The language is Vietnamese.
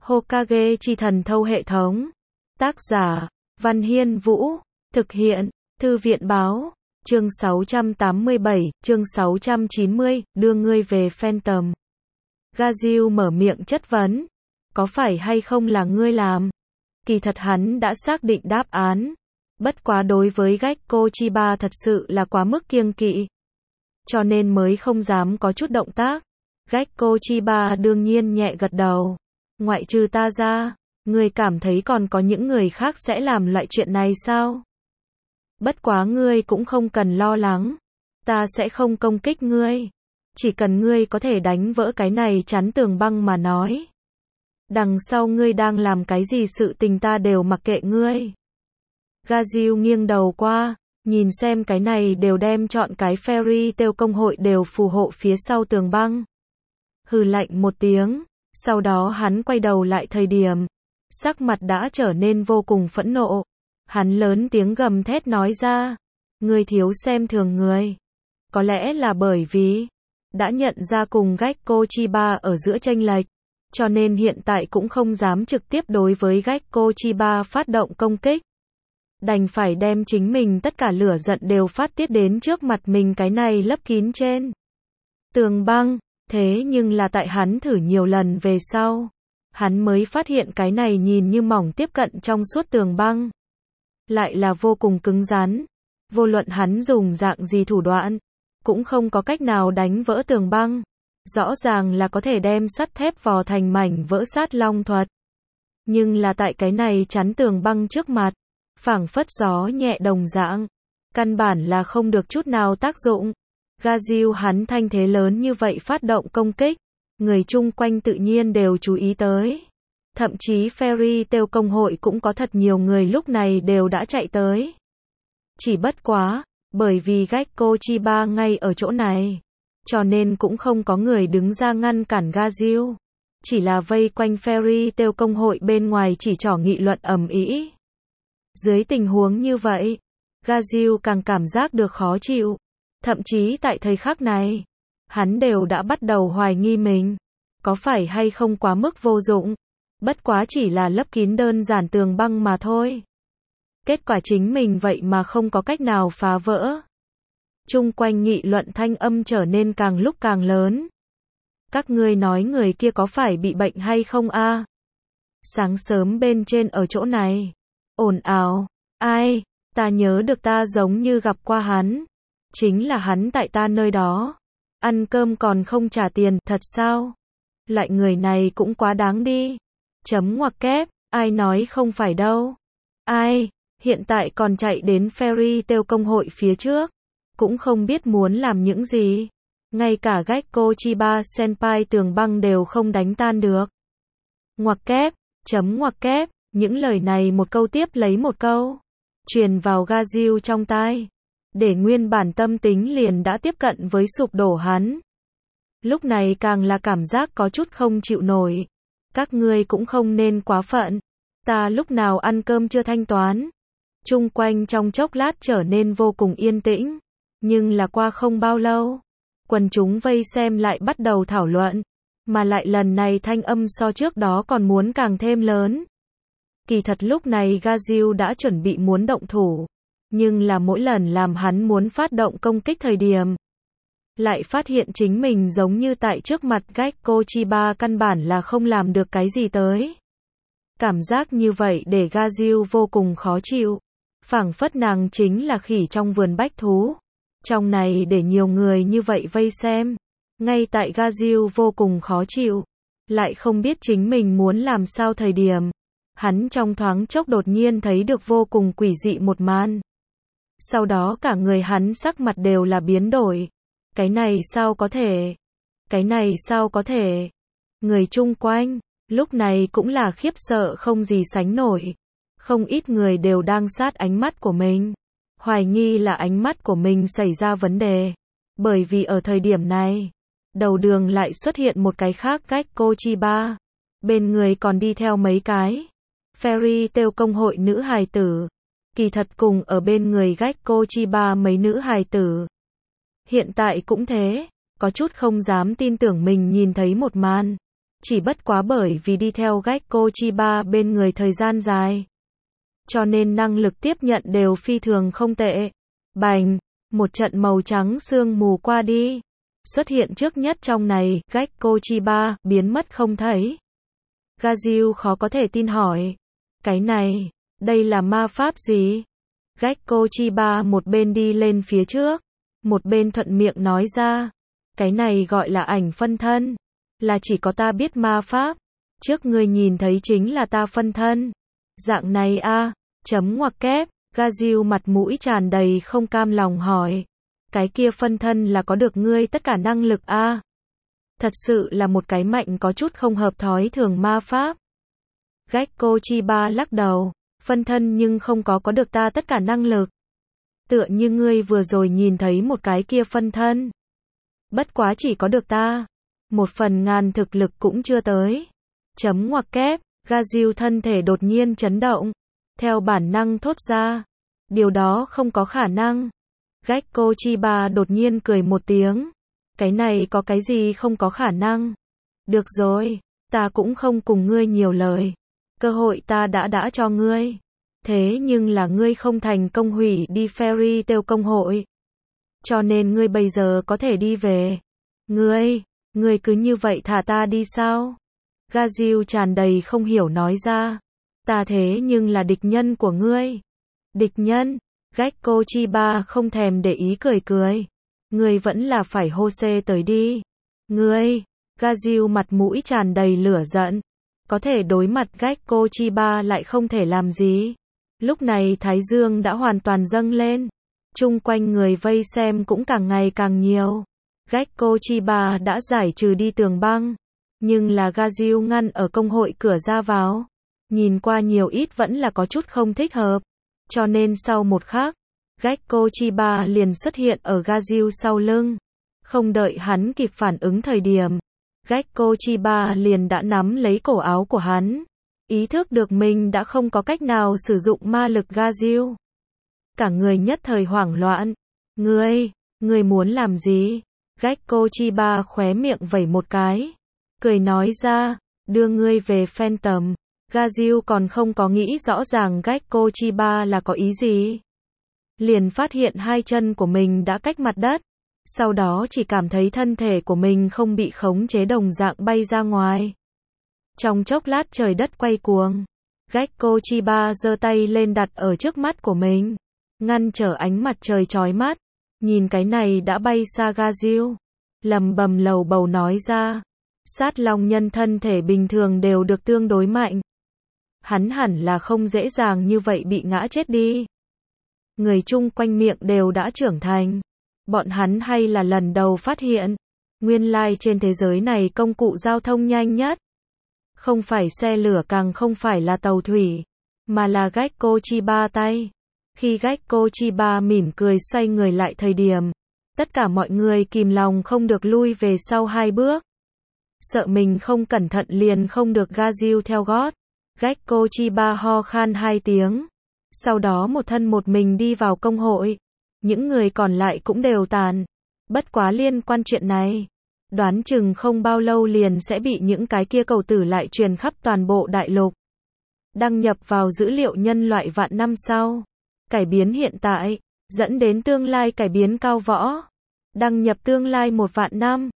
Hokage chi thần thâu hệ thống. Tác giả, Văn Hiên Vũ. Thực hiện, Thư viện báo. Chương 687, chương 690, đưa ngươi về Phantom. Gaziu mở miệng chất vấn. Có phải hay không là ngươi làm? Kỳ thật hắn đã xác định đáp án. Bất quá đối với Gekko Chiba thật sự là quá mức kiêng kỵ. Cho nên mới không dám có chút động tác. Gekko Chiba đương nhiên nhẹ gật đầu. Ngoại trừ ta ra, ngươi cảm thấy còn có những người khác sẽ làm loại chuyện này sao? Bất quá ngươi cũng không cần lo lắng. Ta sẽ không công kích ngươi. Chỉ cần ngươi có thể đánh vỡ cái này chắn tường băng mà nói. Đằng sau ngươi đang làm cái gì sự tình ta đều mặc kệ ngươi. Gaziu nghiêng đầu qua, nhìn xem cái này đều đem chọn cái Fairy Tail công hội đều phù hộ phía sau tường băng. Hừ lạnh một tiếng, sau đó hắn quay đầu lại thời điểm, sắc mặt đã trở nên vô cùng phẫn nộ. Hắn lớn tiếng gầm thét nói ra, ngươi thiếu xem thường người. Có lẽ là bởi vì đã nhận ra cùng Gekko Chiba ở giữa chênh lệch, cho nên hiện tại cũng không dám trực tiếp đối với Gekko Chiba phát động công kích. Đành phải đem chính mình tất cả lửa giận đều phát tiết đến trước mặt mình cái này lấp kín trên tường băng. Thế nhưng là tại hắn thử nhiều lần về sau, hắn mới phát hiện cái này nhìn như mỏng tiếp cận trong suốt tường băng lại là vô cùng cứng rắn. Vô luận hắn dùng dạng gì thủ đoạn, cũng không có cách nào đánh vỡ tường băng. Rõ ràng là có thể đem sắt thép vò thành mảnh vỡ sát long thuật. Nhưng là tại cái này chắn tường băng trước mặt, phảng phất gió nhẹ đồng dạng, căn bản là không được chút nào tác dụng. Gaziu hắn thanh thế lớn như vậy phát động công kích, người chung quanh tự nhiên đều chú ý tới. Thậm chí Fairy Tail công hội cũng có thật nhiều người lúc này đều đã chạy tới. Chỉ bất quá, bởi vì Gekko Chiba ngay ở chỗ này, cho nên cũng không có người đứng ra ngăn cản Gaziu. Chỉ là vây quanh Fairy Tail công hội bên ngoài chỉ trỏ nghị luận ầm ĩ. Dưới tình huống như vậy, Gaziu càng cảm giác được khó chịu. Thậm chí tại thời khắc này, hắn đều đã bắt đầu hoài nghi mình. Có phải hay không quá mức vô dụng? Bất quá chỉ là lấp kín đơn giản tường băng mà thôi. Kết quả chính mình vậy mà không có cách nào phá vỡ. Chung quanh nghị luận thanh âm trở nên càng lúc càng lớn. Các ngươi nói người kia có phải bị bệnh hay không a? Sáng sớm bên trên ở chỗ này. Ồn ào. Ai? Ta nhớ được ta giống như gặp qua hắn. Chính là hắn tại ta nơi đó. Ăn cơm còn không trả tiền, thật sao? Loại người này cũng quá đáng đi. Chấm ngoặc kép, ai nói không phải đâu. Ai, hiện tại còn chạy đến Fairy Tail công hội phía trước. Cũng không biết muốn làm những gì. Ngay cả Gekko Chiba Senpai tường băng đều không đánh tan được. Ngoặc kép, chấm ngoặc kép, những lời này một câu tiếp lấy một câu. Truyền vào Gaziu trong tai. Để nguyên bản tâm tính liền đã tiếp cận với sụp đổ hắn. Lúc này càng là cảm giác có chút không chịu nổi. Các ngươi cũng không nên quá phận. Ta lúc nào ăn cơm chưa thanh toán. Chung quanh trong chốc lát trở nên vô cùng yên tĩnh. Nhưng là qua không bao lâu, quần chúng vây xem lại bắt đầu thảo luận. Mà lại lần này thanh âm so trước đó còn muốn càng thêm lớn. Kỳ thật lúc này Gaziu đã chuẩn bị muốn động thủ. Nhưng là mỗi lần làm hắn muốn phát động công kích thời điểm, lại phát hiện chính mình giống như tại trước mặt Gekko Chiba căn bản là không làm được cái gì tới. Cảm giác như vậy để Gaziu vô cùng khó chịu. Phảng phất nàng chính là khỉ trong vườn bách thú. Trong này để nhiều người như vậy vây xem. Ngay tại Gaziu vô cùng khó chịu, lại không biết chính mình muốn làm sao thời điểm. Hắn trong thoáng chốc đột nhiên thấy được vô cùng quỷ dị một màn. Sau đó cả người hắn sắc mặt đều là biến đổi. Cái này sao có thể? Cái này sao có thể? Người chung quanh, lúc này cũng là khiếp sợ không gì sánh nổi. Không ít người đều đang sát ánh mắt của mình. Hoài nghi là ánh mắt của mình xảy ra vấn đề. Bởi vì ở thời điểm này, đầu đường lại xuất hiện một cái khác Gekko Chiba. Bên người còn đi theo mấy cái Fairy Tail công hội nữ hài tử. Kỳ thật cùng ở bên người Gekko Chiba mấy nữ hài tử. Hiện tại cũng thế, có chút không dám tin tưởng mình nhìn thấy một màn. Chỉ bất quá bởi vì đi theo Gekko Chiba bên người thời gian dài, cho nên năng lực tiếp nhận đều phi thường không tệ. Bành, một trận màu trắng sương mù qua đi. Xuất hiện trước nhất trong này, Gekko Chiba, biến mất không thấy. Gaziu khó có thể tin hỏi. Cái này, đây là ma pháp gì? Gekko Chiba một bên đi lên phía trước, một bên thuận miệng nói ra. Cái này gọi là ảnh phân thân. Là chỉ có ta biết ma pháp. Trước ngươi nhìn thấy chính là ta phân thân. Dạng này a, chấm ngoặc kép. Gaziu mặt mũi tràn đầy không cam lòng hỏi. Cái kia phân thân là có được ngươi tất cả năng lực a? Thật sự là một cái mạnh có chút không hợp thói thường ma pháp. Gekko Chiba lắc đầu. Phân thân nhưng không có được ta tất cả năng lực. Tựa như ngươi vừa rồi nhìn thấy một cái kia phân thân. Bất quá chỉ có được ta. 1/1000 thực lực cũng chưa tới. Chấm ngoặc kép. Gaziu thân thể đột nhiên chấn động. Theo bản năng thốt ra. Điều đó không có khả năng. Gekko Chiba đột nhiên cười một tiếng. Cái này có cái gì không có khả năng. Được rồi, ta cũng không cùng ngươi nhiều lời. Cơ hội ta đã cho ngươi. Thế nhưng là ngươi không thành công hủy đi Fairy Tail công hội. Cho nên ngươi bây giờ có thể đi về. Ngươi cứ như vậy thả ta đi sao? Gaziu tràn đầy không hiểu nói ra. Ta thế nhưng là địch nhân của ngươi. Địch nhân? Gekko Chiba không thèm để ý cười. Ngươi vẫn là phải Hose tới đi. Ngươi, Gaziu mặt mũi tràn đầy lửa giận. Có thể đối mặt Gekko Chiba lại không thể làm gì. Lúc này Thái Dương đã hoàn toàn dâng lên. Chung quanh người vây xem cũng càng ngày càng nhiều. Gekko Chiba đã giải trừ đi tường băng. Nhưng là Gaziu ngăn ở công hội cửa ra vào. Nhìn qua nhiều ít vẫn là có chút không thích hợp. Cho nên sau một khắc, Gekko Chiba liền xuất hiện ở Gaziu sau lưng. Không đợi hắn kịp phản ứng thời điểm, Gekko Chiba liền đã nắm lấy cổ áo của hắn. Ý thức được mình đã không có cách nào sử dụng ma lực Gaziu. Cả người nhất thời hoảng loạn. Ngươi muốn làm gì? Gekko Chiba khóe miệng vẩy một cái. Cười nói ra, đưa ngươi về Phantom. Gaziu còn không có nghĩ rõ ràng Gekko Chiba là có ý gì. Liền phát hiện hai chân của mình đã cách mặt đất. Sau đó chỉ cảm thấy thân thể của mình không bị khống chế đồng dạng bay ra ngoài. Trong chốc lát trời đất quay cuồng. Gekko Chiba giơ tay lên đặt ở trước mắt của mình. Ngăn trở ánh mặt trời chói mắt. Nhìn cái này đã bay xa Gaziu. Lầm bầm lầu bầu nói ra. Sát long nhân thân thể bình thường đều được tương đối mạnh. Hắn hẳn là không dễ dàng như vậy bị ngã chết đi. Người chung quanh miệng đều đã trưởng thành. Bọn hắn hay là lần đầu phát hiện. Nguyên lai trên thế giới này công cụ giao thông nhanh nhất. Không phải xe lửa càng không phải là tàu thủy. Mà là Gekko Chiba tay. Khi Gekko Chiba mỉm cười xoay người lại thời điểm. Tất cả mọi người kìm lòng không được lui về sau 2 bước. Sợ mình không cẩn thận liền không được Gaziu theo gót. Gekko Chiba ho khan 2 tiếng. Sau đó một thân một mình đi vào công hội. Những người còn lại cũng đều tàn. Bất quá liên quan chuyện này. Đoán chừng không bao lâu liền sẽ bị những cái kia cầu tử lại truyền khắp toàn bộ đại lục. Đăng nhập vào dữ liệu nhân loại vạn năm sau. Cải biến hiện tại. Dẫn đến tương lai cải biến cao võ. Đăng nhập tương lai 1 vạn năm.